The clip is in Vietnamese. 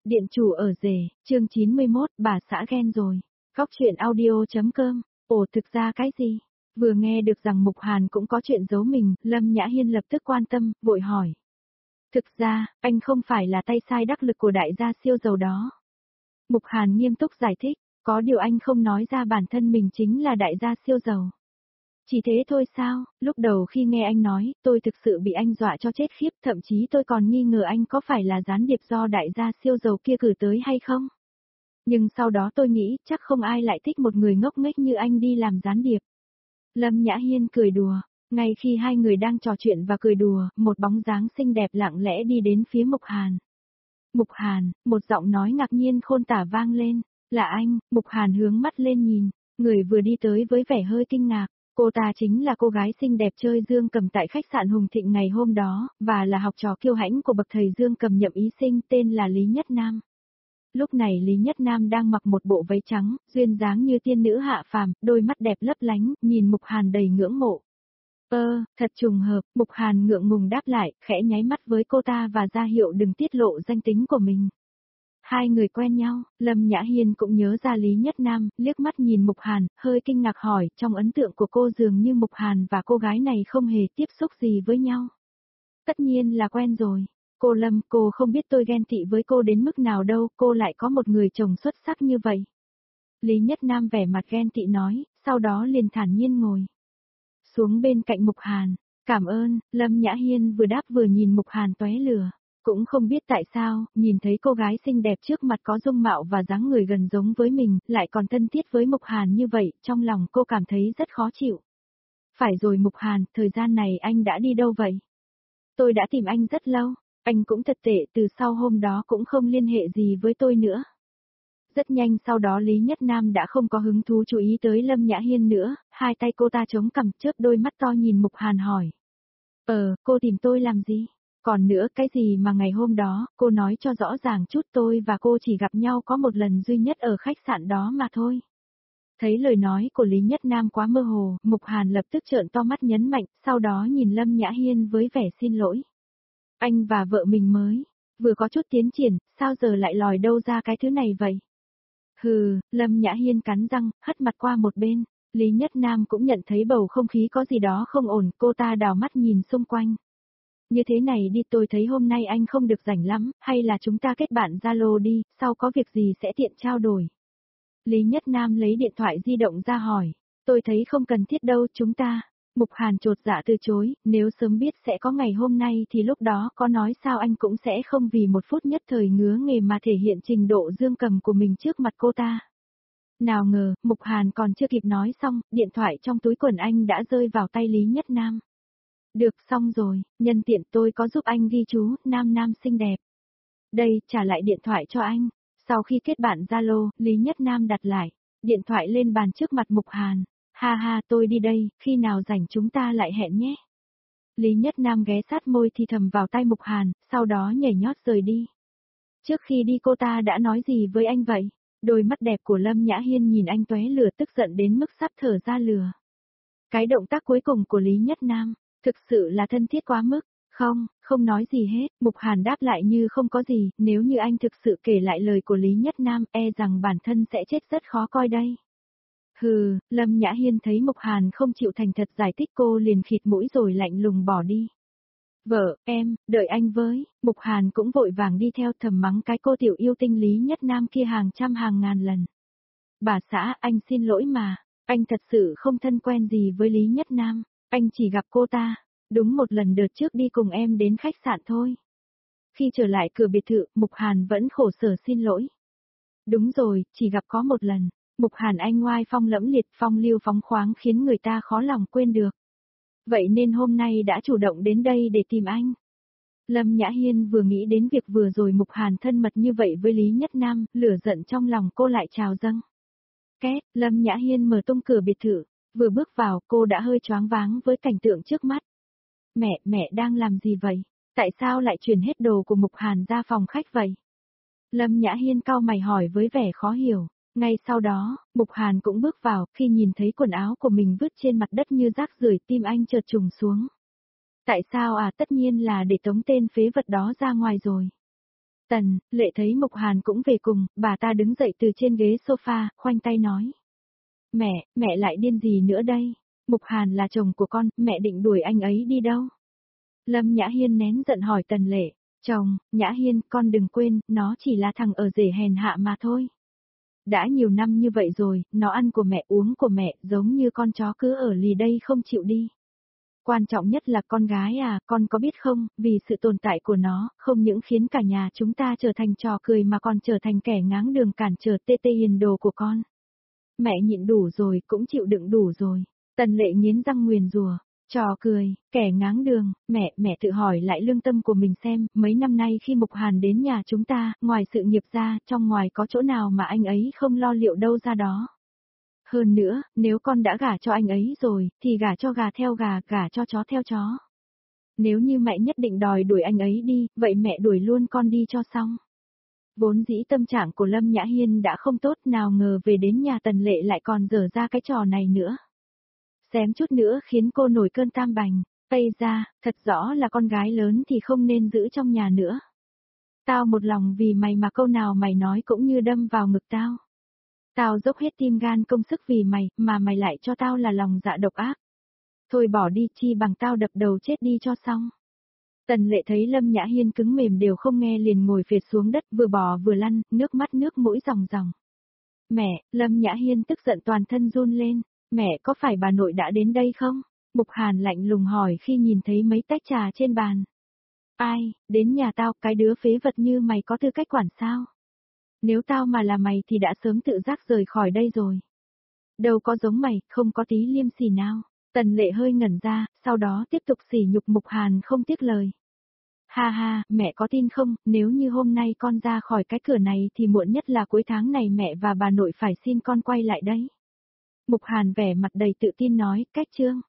Điện chủ ở rể, chương 91, bà xã ghen rồi. Góc chuyện audio.com. Ồ, thực ra cái gì? Vừa nghe được rằng Mục Hàn cũng có chuyện giấu mình, Lâm Nhã Hiên lập tức quan tâm, vội hỏi. Thực ra, anh không phải là tay sai đắc lực của đại gia siêu giàu đó. Mục Hàn nghiêm túc giải thích, có điều anh không nói ra bản thân mình chính là đại gia siêu giàu. Chỉ thế thôi sao, lúc đầu khi nghe anh nói, tôi thực sự bị anh dọa cho chết khiếp, thậm chí tôi còn nghi ngờ anh có phải là gián điệp do đại gia siêu giàu kia cử tới hay không. Nhưng sau đó tôi nghĩ, chắc không ai lại thích một người ngốc nghếch như anh đi làm gián điệp. Lâm Nhã Hiên cười đùa, ngay khi hai người đang trò chuyện và cười đùa, một bóng dáng xinh đẹp lặng lẽ đi đến phía Mục Hàn. Mục Hàn, một giọng nói ngạc nhiên khôn tả vang lên, là anh. Mục Hàn hướng mắt lên nhìn, người vừa đi tới với vẻ hơi kinh ngạc. Cô ta chính là cô gái xinh đẹp chơi Dương Cầm tại khách sạn Hùng Thịnh ngày hôm đó, và là học trò kiêu hãnh của bậc thầy Dương Cầm nhậm ý sinh tên là Lý Nhất Nam. Lúc này Lý Nhất Nam đang mặc một bộ váy trắng, duyên dáng như tiên nữ hạ phàm, đôi mắt đẹp lấp lánh, nhìn Mục Hàn đầy ngưỡng mộ. Thật trùng hợp, Mục Hàn ngượng ngùng đáp lại, khẽ nháy mắt với cô ta và ra hiệu đừng tiết lộ danh tính của mình. Hai người quen nhau, Lâm Nhã Hiên cũng nhớ ra Lý Nhất Nam, liếc mắt nhìn Mục Hàn, hơi kinh ngạc hỏi, trong ấn tượng của cô dường như Mục Hàn và cô gái này không hề tiếp xúc gì với nhau. Tất nhiên là quen rồi. Cô Lâm, cô không biết tôi ghen tị với cô đến mức nào đâu, cô lại có một người chồng xuất sắc như vậy. Lý Nhất Nam vẻ mặt ghen tị nói, sau đó liền thản nhiên ngồi xuống bên cạnh Mục Hàn. Cảm ơn, Lâm Nhã Hiên vừa đáp vừa nhìn Mục Hàn tóe lửa. Cũng không biết tại sao, nhìn thấy cô gái xinh đẹp trước mặt có dung mạo và dáng người gần giống với mình, lại còn thân thiết với Mục Hàn như vậy, trong lòng cô cảm thấy rất khó chịu. Phải rồi Mục Hàn, thời gian này anh đã đi đâu vậy? Tôi đã tìm anh rất lâu, anh cũng thật tệ, từ sau hôm đó cũng không liên hệ gì với tôi nữa. Rất nhanh sau đó Lý Nhất Nam đã không có hứng thú chú ý tới Lâm Nhã Hiên nữa, hai tay cô ta chống cằm chớp đôi mắt to nhìn Mục Hàn hỏi. Cô tìm tôi làm gì? Còn nữa, cái gì mà ngày hôm đó, cô nói cho rõ ràng chút, tôi và cô chỉ gặp nhau có một lần duy nhất ở khách sạn đó mà thôi. Thấy lời nói của Lý Nhất Nam quá mơ hồ, Mục Hàn lập tức trợn to mắt nhấn mạnh, sau đó nhìn Lâm Nhã Hiên với vẻ xin lỗi. Anh và vợ mình mới, vừa có chút tiến triển, sao giờ lại lòi đâu ra cái thứ này vậy? Hừ, Lâm Nhã Hiên cắn răng, hất mặt qua một bên. Lý Nhất Nam cũng nhận thấy bầu không khí có gì đó không ổn, cô ta đảo mắt nhìn xung quanh. Như thế này đi, tôi thấy hôm nay anh không được rảnh lắm, hay là chúng ta kết bạn Zalo đi, sau có việc gì sẽ tiện trao đổi. Lý Nhất Nam lấy điện thoại di động ra hỏi, tôi thấy không cần thiết đâu, chúng ta. Mục Hàn chột dạ từ chối, nếu sớm biết sẽ có ngày hôm nay thì lúc đó có nói sao anh cũng sẽ không vì một phút nhất thời ngứa nghề mà thể hiện trình độ Dương Cầm của mình trước mặt cô ta. Nào ngờ, Mục Hàn còn chưa kịp nói xong, điện thoại trong túi quần anh đã rơi vào tay Lý Nhất Nam. Được, xong rồi, nhân tiện tôi có giúp anh ghi chú, Nam xinh đẹp. Đây, trả lại điện thoại cho anh. Sau khi kết bạn Zalo, Lý Nhất Nam đặt lại điện thoại lên bàn trước mặt Mục Hàn. Ha ha, tôi đi đây, khi nào rảnh chúng ta lại hẹn nhé. Lý Nhất Nam ghé sát môi thì thầm vào tay Mục Hàn, sau đó nhảy nhót rời đi. Trước khi đi cô ta đã nói gì với anh vậy? Đôi mắt đẹp của Lâm Nhã Hiên nhìn anh tóe lửa, tức giận đến mức sắp thở ra lửa. Cái động tác cuối cùng của Lý Nhất Nam, thực sự là thân thiết quá mức. Không nói gì hết, Mục Hàn đáp lại như không có gì, nếu như anh thực sự kể lại lời của Lý Nhất Nam, e rằng bản thân sẽ chết rất khó coi đây. Hừ, Lâm Nhã Hiên thấy Mục Hàn không chịu thành thật giải thích, cô liền khịt mũi rồi lạnh lùng bỏ đi. Vợ, em, đợi anh với. Mục Hàn cũng vội vàng đi theo, thầm mắng cái cô tiểu yêu tinh Lý Nhất Nam kia hàng trăm hàng ngàn lần. Bà xã, anh xin lỗi mà, anh thật sự không thân quen gì với Lý Nhất Nam, anh chỉ gặp cô ta, đúng một lần đợt trước đi cùng em đến khách sạn thôi. Khi trở lại cửa biệt thự, Mục Hàn vẫn khổ sở xin lỗi. Đúng rồi, chỉ gặp có một lần. Mục Hàn anh ngoai phong lẫm liệt, phong lưu phóng khoáng khiến người ta khó lòng quên được. Vậy nên hôm nay đã chủ động đến đây để tìm anh. Lâm Nhã Hiên vừa nghĩ đến việc vừa rồi Mục Hàn thân mật như vậy với Lý Nhất Nam, lửa giận trong lòng cô lại trào dâng. Két, Lâm Nhã Hiên mở tung cửa biệt thự, vừa bước vào cô đã hơi choáng váng với cảnh tượng trước mắt. Mẹ đang làm gì vậy? Tại sao lại chuyển hết đồ của Mục Hàn ra phòng khách vậy? Lâm Nhã Hiên cau mày hỏi với vẻ khó hiểu. Ngay sau đó, Mục Hàn cũng bước vào, khi nhìn thấy quần áo của mình vứt trên mặt đất như rác rưởi, tim anh chợt trùng xuống. Tại sao à? Tất nhiên là để tống tên phế vật đó ra ngoài rồi. Tần, Lệ thấy Mục Hàn cũng về cùng, bà ta đứng dậy từ trên ghế sofa, khoanh tay nói. Mẹ lại điên gì nữa đây? Mục Hàn là chồng của con, mẹ định đuổi anh ấy đi đâu? Lâm Nhã Hiên nén giận hỏi Tần Lệ. Chồng, Nhã Hiên, con đừng quên, nó chỉ là thằng ở rể hèn hạ mà thôi. Đã nhiều năm như vậy rồi, nó ăn của mẹ uống của mẹ, giống như con chó cứ ở lì đây không chịu đi. Quan trọng nhất là con gái à, con có biết không, vì sự tồn tại của nó, không những khiến cả nhà chúng ta trở thành trò cười mà còn trở thành kẻ ngáng đường cản trở tê tê hiền đồ của con. Mẹ nhịn đủ rồi, cũng chịu đựng đủ rồi. Tần Lệ nghiến răng nguyền rủa. Trò cười, kẻ ngáng đường, mẹ tự hỏi lại lương tâm của mình xem, mấy năm nay khi Mục Hàn đến nhà chúng ta, ngoài sự nghiệp ra, trong ngoài có chỗ nào mà anh ấy không lo liệu đâu ra đó. Hơn nữa, nếu con đã gả cho anh ấy rồi, thì gả cho gà theo gà, gả cho chó theo chó. Nếu như mẹ nhất định đòi đuổi anh ấy đi, vậy mẹ đuổi luôn con đi cho xong. Vốn dĩ tâm trạng của Lâm Nhã Hiên đã không tốt, nào ngờ về đến nhà Tần Lệ lại còn dở ra cái trò này nữa. Xém chút nữa khiến cô nổi cơn tam bành, Tây ra, thật rõ là con gái lớn thì không nên giữ trong nhà nữa. Tao một lòng vì mày mà câu nào mày nói cũng như đâm vào ngực tao. Tao dốc hết tim gan công sức vì mày, mà mày lại cho tao là lòng dạ độc ác. Thôi bỏ đi, chi bằng tao đập đầu chết đi cho xong. Tần Lệ thấy Lâm Nhã Hiên cứng mềm đều không nghe liền ngồi phệt xuống đất vừa bò vừa lăn, nước mắt nước mũi ròng ròng. Mẹ, Lâm Nhã Hiên tức giận toàn thân run lên. Mẹ có phải bà nội đã đến đây không? Mục Hàn lạnh lùng hỏi khi nhìn thấy mấy tách trà trên bàn. Ai, đến nhà tao, cái đứa phế vật như mày có tư cách quản sao? Nếu tao mà là mày thì đã sớm tự giác rời khỏi đây rồi. Đâu có giống mày, không có tí liêm sỉ nào. Tần Lệ hơi ngẩn ra, sau đó tiếp tục sỉ nhục Mục Hàn không tiếc lời. Ha ha, mẹ có tin không, nếu như hôm nay con ra khỏi cái cửa này thì muộn nhất là cuối tháng này mẹ và bà nội phải xin con quay lại đấy. Mục Hàn vẻ mặt đầy tự tin nói, cách chương.